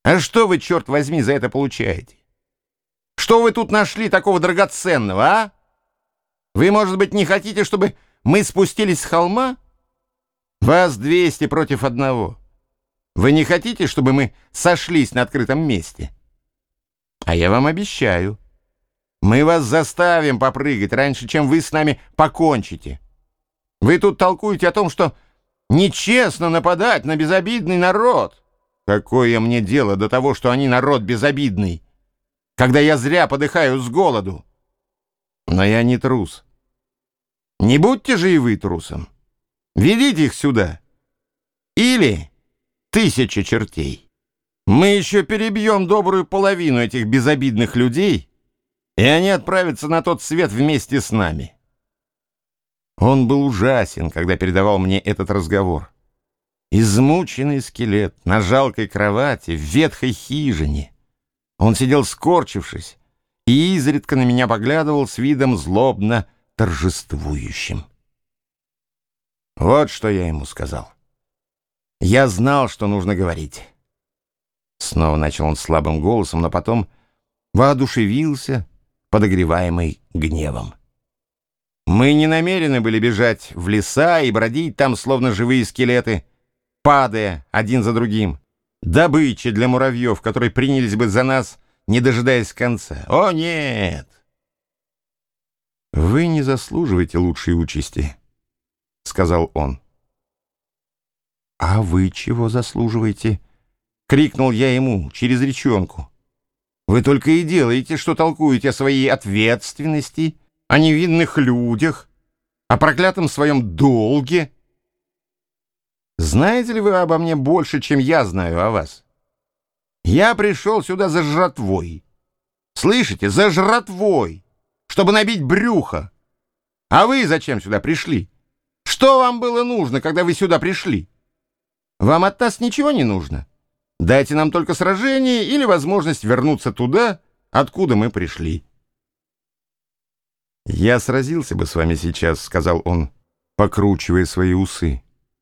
А что вы, черт возьми, за это получаете? Что вы тут нашли такого драгоценного, а? Вы, может быть, не хотите, чтобы мы спустились с холма? Вас 200 против 1. Вы не хотите, чтобы мы сошлись на открытом месте? А я вам обещаю, мы вас заставим попрыгать раньше, чем вы с нами покончите. Вы тут толкуете о том, что нечестно нападать на безобидный народ. Какое мне дело до того, что они народ безобидный, когда я зря подыхаю с голоду? Но я не трус. Не будьте же и вы трусом. Ведите их сюда. Или 1000 чертей. Мы еще перебьем добрую половину этих безобидных людей, и они отправятся на тот свет вместе с нами. Он был ужасен, когда передавал мне этот разговор. Измученный скелет на жалкой кровати в ветхой хижине. Он сидел скорчившись и изредка на меня поглядывал с видом злобно торжествующим. Вот что я ему сказал. Я знал, что нужно говорить. Снова начал он слабым голосом, но потом воодушевился, подогреваемый гневом. Мы не намерены были бежать в леса и бродить там, словно живые скелеты, падая один за другим. Добыча для муравьев, которые принялись бы за нас, не дожидаясь конца. О, нет! Вы не заслуживаете лучшей участи, — сказал он. А вы чего заслуживаете? — крикнул я ему через речонку. Вы только и делаете, что толкуете о своей ответственности, о невинных людях, о проклятом своем долге. Знаете ли вы обо мне больше, чем я знаю о вас? Я пришел сюда за жратвой. Слышите, за жратвой, чтобы набить брюхо. А вы зачем сюда пришли? Что вам было нужно, когда вы сюда пришли? Вам от нас ничего не нужно. Дайте нам только сражение или возможность вернуться туда, откуда мы пришли. «Я сразился бы с вами сейчас», — сказал он, покручивая свои усы.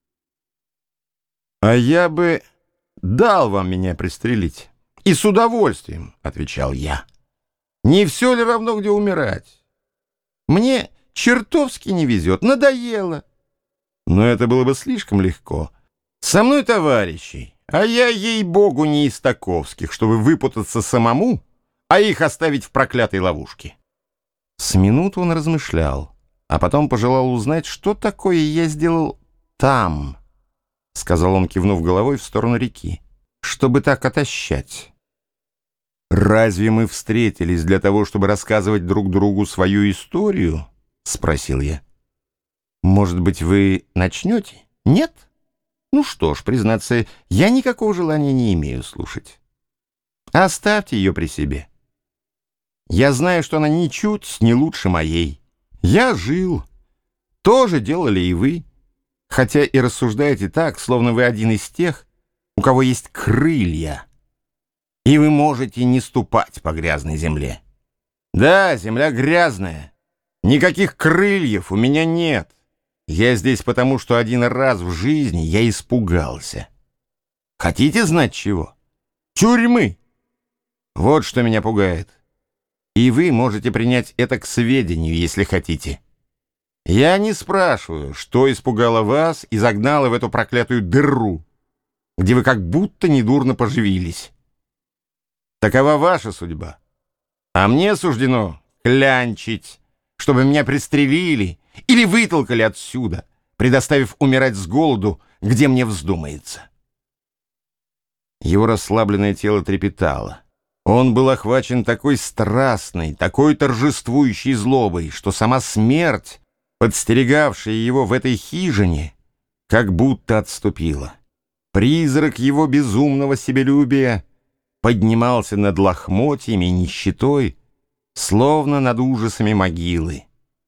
«А я бы дал вам меня пристрелить. И с удовольствием», — отвечал я. «Не все ли равно, где умирать? Мне чертовски не везет, надоело. Но это было бы слишком легко. Со мной товарищей, а я, ей-богу, не из таковских, чтобы выпутаться самому, а их оставить в проклятой ловушке». С минуту он размышлял, а потом пожелал узнать, что такое я сделал там, — сказал он, кивнув головой в сторону реки, — чтобы так отощать. «Разве мы встретились для того, чтобы рассказывать друг другу свою историю?» — спросил я. «Может быть, вы начнете? Нет? Ну что ж, признаться, я никакого желания не имею слушать. Оставьте ее при себе. Я знаю, что она ничуть не лучше моей. Я жил. Тоже делали и вы. Хотя и рассуждаете так, словно вы один из тех, у кого есть крылья. И вы можете не ступать по грязной земле. Да, земля грязная. Никаких крыльев у меня нет. Я здесь потому, что один раз в жизни я испугался. Хотите знать чего? Тюрьмы. Вот что меня пугает. И вы можете принять это к сведению, если хотите. Я не спрашиваю, что испугало вас и загнало в эту проклятую дыру, где вы как будто недурно поживились. Такова ваша судьба. А мне суждено клянчить, чтобы меня пристрелили или вытолкали отсюда, предоставив умирать с голоду, где мне вздумается. Его расслабленное тело трепетало. Он был охвачен такой страстной, такой торжествующей злобой, что сама смерть, подстерегавшая его в этой хижине, как будто отступила. Призрак его безумного себелюбия поднимался над лохмотьями и нищетой, словно над ужасами могилы.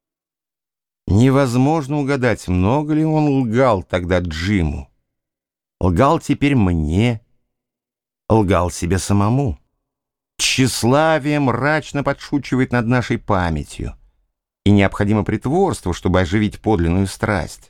Невозможно угадать, много ли он лгал тогда Джиму. Лгал теперь мне, лгал себе самому. Тщеславие мрачно подшучивает над нашей памятью, и необходимо притворство, чтобы оживить подлинную страсть.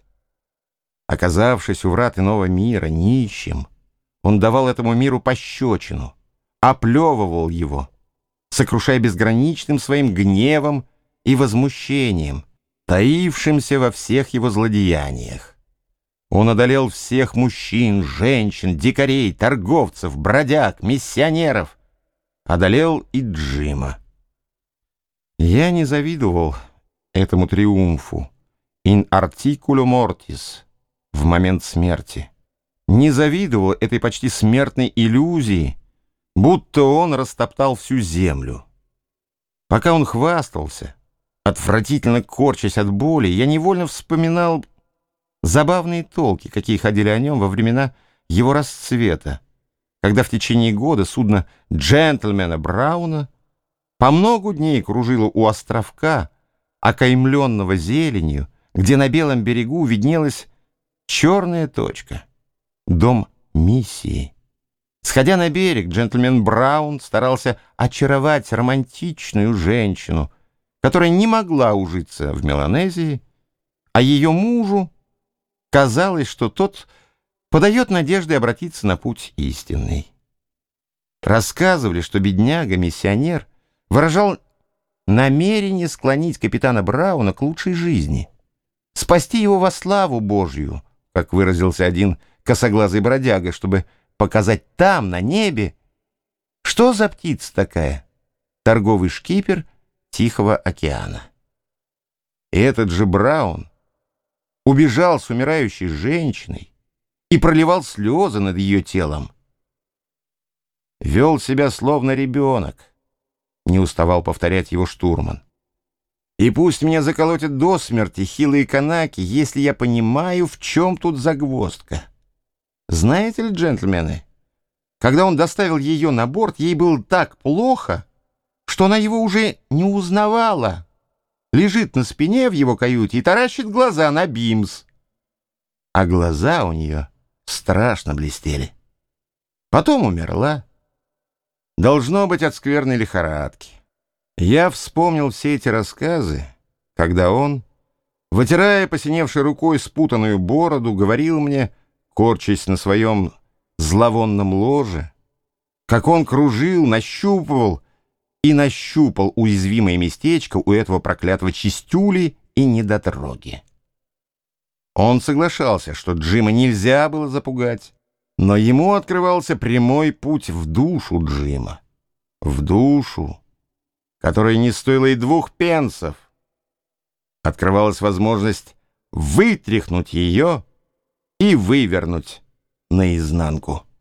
Оказавшись у врат иного мира, нищим, он давал этому миру пощечину. оплевывал его, сокрушая безграничным своим гневом и возмущением, таившимся во всех его злодеяниях. Он одолел всех мужчин, женщин, дикарей, торговцев, бродяг, миссионеров. Одолел и Джима. Я не завидовал этому триумфу in articulo mortis, в момент смерти. Не завидовал этой почти смертной иллюзии, будто он растоптал всю землю. Пока он хвастался, отвратительно корчась от боли, я невольно вспоминал забавные толки, какие ходили о нем во времена его расцвета, когда в течение года судно джентльмена Брауна по многу дней кружило у островка, окаймленного зеленью, где на белом берегу виднелась черная точка — дом миссии. Сходя на берег, джентльмен Браун старался очаровать романтичную женщину, которая не могла ужиться в Меланезии, а ее мужу казалось, что тот подает надежды обратиться на путь истинный. Рассказывали, что бедняга-миссионер выражал намерение склонить капитана Брауна к лучшей жизни, спасти его во славу Божью, как выразился один косоглазый бродяга, чтобы показать там, на небе, что за птица такая, торговый шкипер Тихого океана. И этот же Браун убежал с умирающей женщиной и проливал слезы над ее телом. Вел себя словно ребенок, не уставал повторять его штурман. И пусть меня заколотят до смерти хилые канаки, если я понимаю, в чем тут загвоздка. Знаете ли, джентльмены, когда он доставил ее на борт, ей было так плохо, что она его уже не узнавала. Лежит на спине в его каюте и таращит глаза на бимс. А глаза у нее страшно блестели. Потом умерла. Должно быть, от скверной лихорадки. Я вспомнил все эти рассказы, когда он, вытирая посиневшей рукой спутанную бороду, говорил мне, корчась на своем зловонном ложе, как он кружил, нащупывал и нащупал уязвимое местечко у этого проклятого чистюли и недотроги. Он соглашался, что Джима нельзя было запугать, но ему открывался прямой путь в душу Джима, в душу, которая не стоила и 2 пенсов. Открывалась возможность вытряхнуть ее и вывернуть наизнанку.